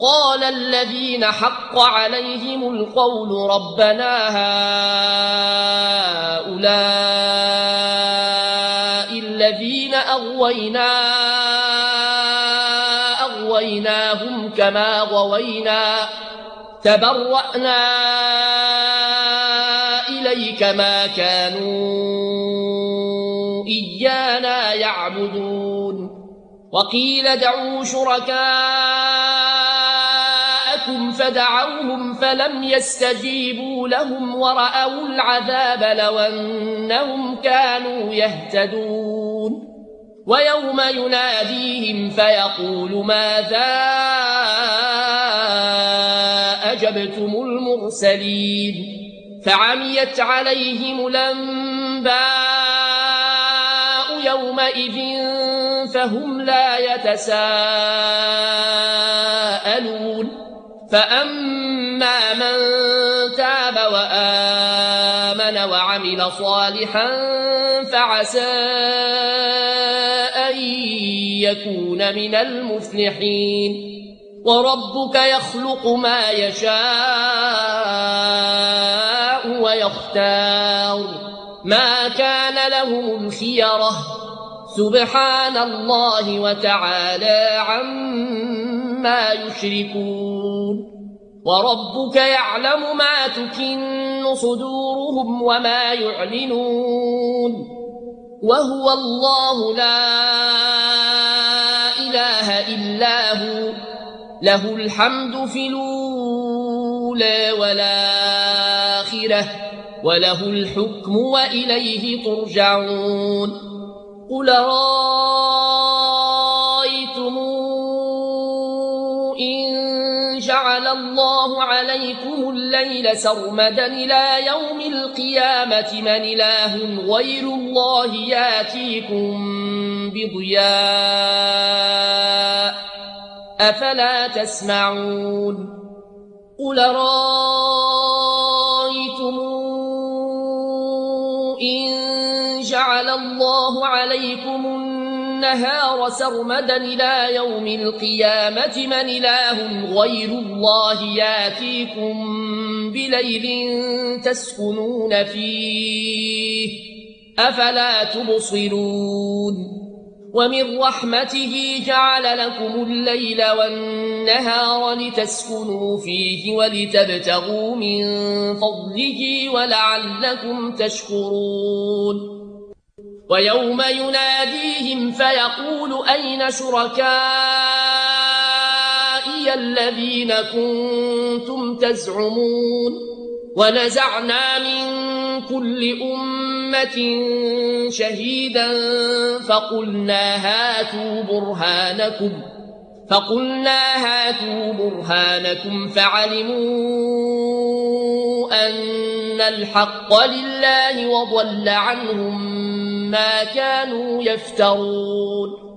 قال الذين حق عليهم القول ربنا هؤلاء الذين أغويناهم كما غوينا تبرأنا إليك ما كانوا إيانا يعبدون وقيل ادعوا شركاءكم فدعوهم فلم يستجيبوا لهم ورأوا العذاب لو أنهم كانوا يهتدون ويوم يناديهم فيقول ماذا أجبتم المرسلين فعميت عليهم الأنباء يومئذ فهم لا يتساءلون فأما من تاب وآمن وعمل صالحا فعسى أن يكون من المفلحين وربك يخلق ما يشاء ويختار ما كان لهم الخيرة سبحان الله وتعالى عما يشركون وربك يعلم ما تكن صدورهم وما يعلنون وهو الله لا إله إلا هو له الحمد في الأولى والآخرة وله الحكم وإليه ترجعون قل رأيتم إن جعل الله عليكم الليل سرمدا إلى يوم القيامة من إله غير الله ياتيكم بضياء أفلا تسمعون قل رأيتم إن جعل الله عليكم النهار سرمدا إلى يوم القيامة من إله غير الله ياتيكم بليل تسكنون فيه أفلا تبصرون ومن رحمته جعل لكم الليل والنهار لتسكنوا فيه ولتبتغوا من فضله ولعلكم تشكرون ويوم يناديهم فيقول أين شركائي الذين كنتم تزعمون ونزعنا من كل أمة شهيدا فقلنا هاتوا برهانكم فعلموا أن الحق لله وضل عنهم ما كانوا يفترون